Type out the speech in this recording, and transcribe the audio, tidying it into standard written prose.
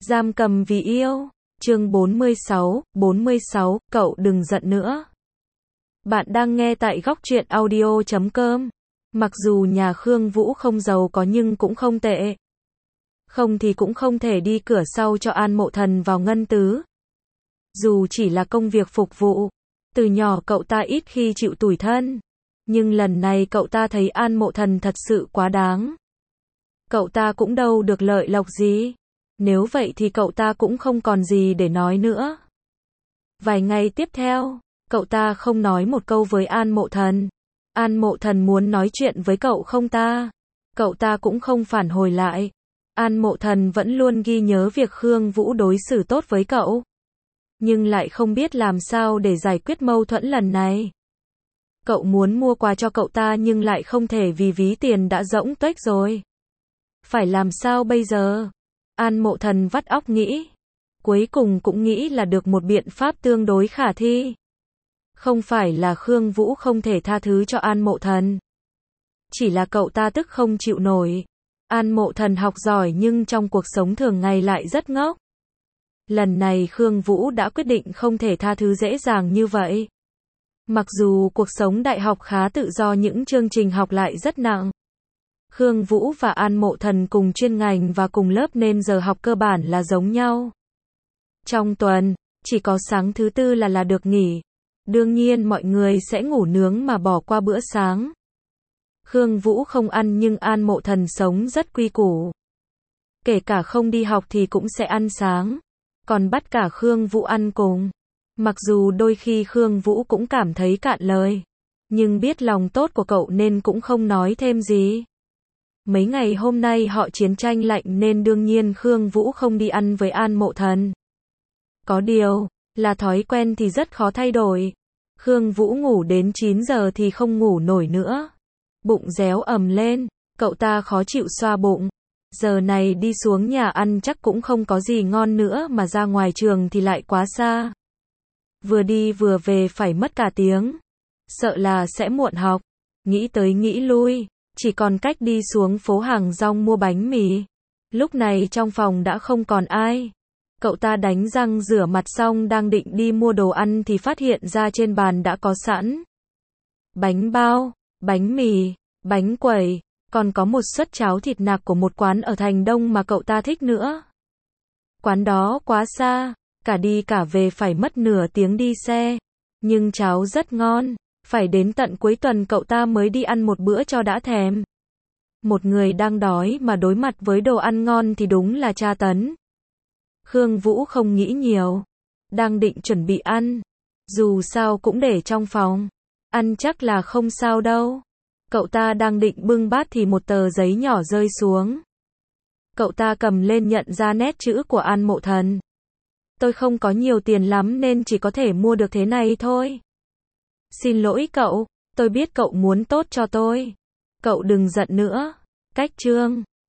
Giam cầm vì yêu. Chương 46, cậu đừng giận nữa. Bạn đang nghe tại góc truyện audio.com. Mặc dù nhà Khương Vũ không giàu có nhưng cũng không tệ. Không thì cũng không thể đi cửa sau cho An Mộ Thần vào ngân tứ. Dù chỉ là công việc phục vụ, từ nhỏ cậu ta ít khi chịu tủi thân. Nhưng lần này cậu ta thấy An Mộ Thần thật sự quá đáng. Cậu ta cũng đâu được lợi lộc gì. Nếu vậy thì cậu ta cũng không còn gì để nói nữa. Vài ngày tiếp theo, cậu ta không nói một câu với An Mộ Thần. An Mộ Thần muốn nói chuyện với cậu không ta? Cậu ta cũng không phản hồi lại. An Mộ Thần vẫn luôn ghi nhớ việc Khương Vũ đối xử tốt với cậu. Nhưng lại không biết làm sao để giải quyết mâu thuẫn lần này. Cậu muốn mua quà cho cậu ta nhưng lại không thể vì ví tiền đã rỗng tuếch rồi. Phải làm sao bây giờ? An Mộ Thần vắt óc nghĩ. Cuối cùng cũng nghĩ là được một biện pháp tương đối khả thi. Không phải là Khương Vũ không thể tha thứ cho An Mộ Thần. Chỉ là cậu ta tức không chịu nổi. An Mộ Thần học giỏi nhưng trong cuộc sống thường ngày lại rất ngốc. Lần này Khương Vũ đã quyết định không thể tha thứ dễ dàng như vậy. Mặc dù cuộc sống đại học khá tự do những chương trình học lại rất nặng. Khương Vũ và An Mộ Thần cùng chuyên ngành và cùng lớp nên giờ học cơ bản là giống nhau. Trong tuần, chỉ có sáng thứ tư là được nghỉ. Đương nhiên mọi người sẽ ngủ nướng mà bỏ qua bữa sáng. Khương Vũ không ăn nhưng An Mộ Thần sống rất quy củ. Kể cả không đi học thì cũng sẽ ăn sáng. Còn bắt cả Khương Vũ ăn cùng. Mặc dù đôi khi Khương Vũ cũng cảm thấy cạn lời. Nhưng biết lòng tốt của cậu nên cũng không nói thêm gì. Mấy ngày hôm nay họ chiến tranh lạnh nên đương nhiên Khương Vũ không đi ăn với An Mộ Thần. Có điều, là thói quen thì rất khó thay đổi. Khương Vũ ngủ đến 9 giờ thì không ngủ nổi nữa. Bụng réo ầm lên, cậu ta khó chịu xoa bụng. Giờ này đi xuống nhà ăn chắc cũng không có gì ngon nữa mà ra ngoài trường thì lại quá xa. Vừa đi vừa về phải mất cả tiếng. Sợ là sẽ muộn học. Nghĩ tới nghĩ lui. Chỉ còn cách đi xuống phố hàng rong mua bánh mì. Lúc này trong phòng đã không còn ai. Cậu ta đánh răng rửa mặt xong đang định đi mua đồ ăn thì phát hiện ra trên bàn đã có sẵn. Bánh bao, bánh mì, bánh quẩy, còn có một suất cháo thịt nạc của một quán ở Thành Đông mà cậu ta thích nữa. Quán đó quá xa, cả đi cả về phải mất nửa tiếng đi xe. Nhưng cháo rất ngon. Phải đến tận cuối tuần cậu ta mới đi ăn một bữa cho đã thèm. Một người đang đói mà đối mặt với đồ ăn ngon thì đúng là tra tấn. Khương Vũ không nghĩ nhiều. Đang định chuẩn bị ăn. Dù sao cũng để trong phòng. Ăn chắc là không sao đâu. Cậu ta đang định bưng bát thì một tờ giấy nhỏ rơi xuống. Cậu ta cầm lên nhận ra nét chữ của An Mộ Thần. Tôi không có nhiều tiền lắm nên chỉ có thể mua được thế này thôi. Xin lỗi cậu, tôi biết cậu muốn tốt cho tôi. Cậu đừng giận nữa. Cách chương